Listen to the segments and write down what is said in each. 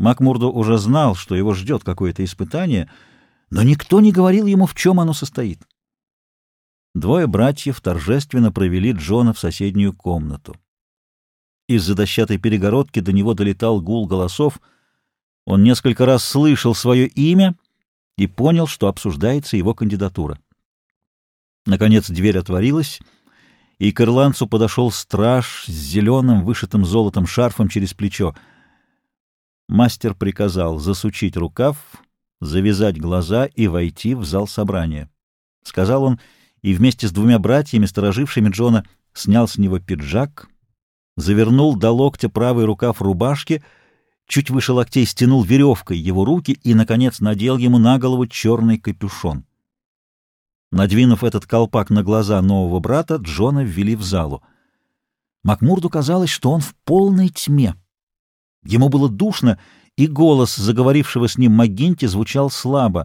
Макмурдо уже знал, что его ждет какое-то испытание, но никто не говорил ему, в чем оно состоит. Двое братьев торжественно провели Джона в соседнюю комнату. Из-за дощатой перегородки до него долетал гул голосов. Он несколько раз слышал свое имя и понял, что обсуждается его кандидатура. Наконец дверь отворилась, и к ирландцу подошел страж с зеленым, вышитым золотом шарфом через плечо. Мастер приказал засучить рукав, завязать глаза и войти в зал собрания. Сказал он, и вместе с двумя братьями, сторожившими Джона, снял с него пиджак, завернул до локтя правый рукав рубашки, чуть выше локтей стянул веревкой его руки и, наконец, надел ему на голову черный капюшон. Надвинув этот колпак на глаза нового брата, Джона ввели в залу. Макмурду казалось, что он в полной тьме. Ему было душно, и голос заговорившего с ним МакГинти звучал слабо.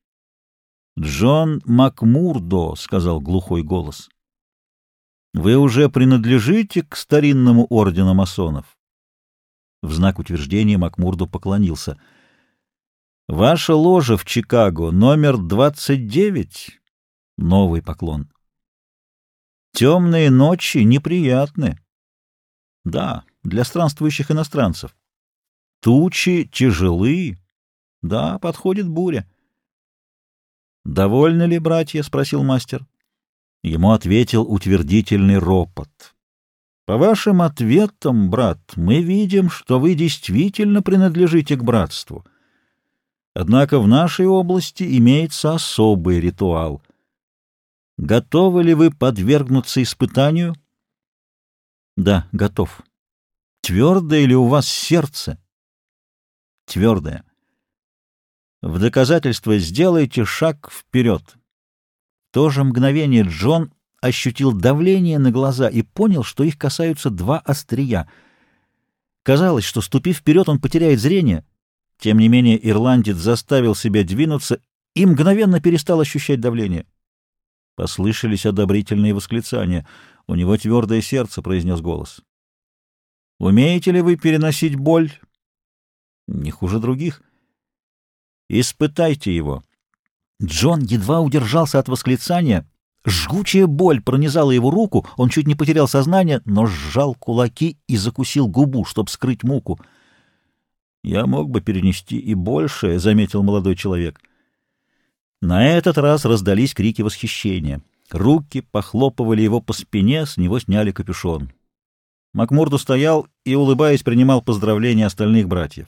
«Джон Макмурдо», — сказал глухой голос, — «вы уже принадлежите к старинному ордену масонов?» В знак утверждения Макмурдо поклонился. «Ваша ложа в Чикаго, номер 29?» Новый поклон. «Темные ночи неприятны». «Да, для странствующих иностранцев». «Тучи тяжелы». «Да, подходит буря». «Довольны ли, братья?» — спросил мастер. Ему ответил утвердительный ропот. «По вашим ответам, брат, мы видим, что вы действительно принадлежите к братству. Однако в нашей области имеется особый ритуал. Готовы ли вы подвергнуться испытанию?» «Да, готов». «Твердое ли у вас сердце?» «Твердое». В доказательство сделайте шаг вперед. В то же мгновение Джон ощутил давление на глаза и понял, что их касаются два острия. Казалось, что, ступив вперед, он потеряет зрение. Тем не менее, ирландец заставил себя двинуться и мгновенно перестал ощущать давление. Послышались одобрительные восклицания. «У него твердое сердце», — произнес голос. «Умеете ли вы переносить боль?» «Не хуже других». «Испытайте его». Джон едва удержался от восклицания. Жгучая боль пронизала его руку, он чуть не потерял сознание, но сжал кулаки и закусил губу, чтобы скрыть муку. «Я мог бы перенести и большее», — заметил молодой человек. На этот раз раздались крики восхищения. Руки похлопывали его по спине, с него сняли капюшон. Макмурдо стоял и, улыбаясь, принимал поздравления остальных братьев.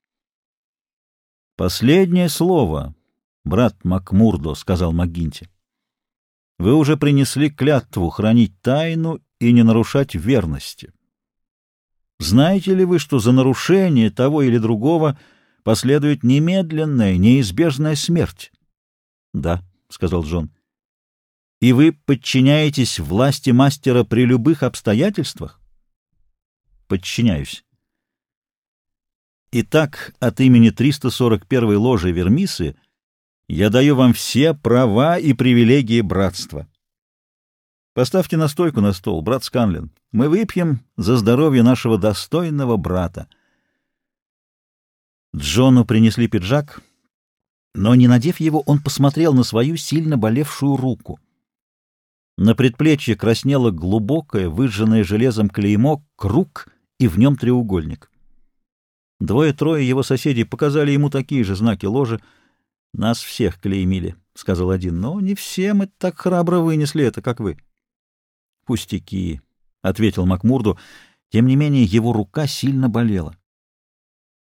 «Последнее слово, брат Макмурдо», — сказал МакГинти. «Вы уже принесли клятву хранить тайну и не нарушать верности. Знаете ли вы, что за нарушение того или другого последует немедленная, неизбежная смерть?» «Да», — сказал Джон. «И вы подчиняетесь власти мастера при любых обстоятельствах?» «Подчиняюсь». «Итак, от имени 341-й ложи Вермисы я даю вам все права и привилегии братства. Поставьте настойку на стол, брат Сканлин. Мы выпьем за здоровье нашего достойного брата». Джону принесли пиджак, но, не надев его, он посмотрел на свою сильно болевшую руку. На предплечье краснело глубокое, выжженное железом клеймо, круг и в нем треугольник. Двое-трое его соседей показали ему такие же знаки ложи. «Нас всех клеймили», — сказал один, — «но не все мы так храбро вынесли это, как вы». «Пустяки», — ответил Макмурду. Тем не менее его рука сильно болела.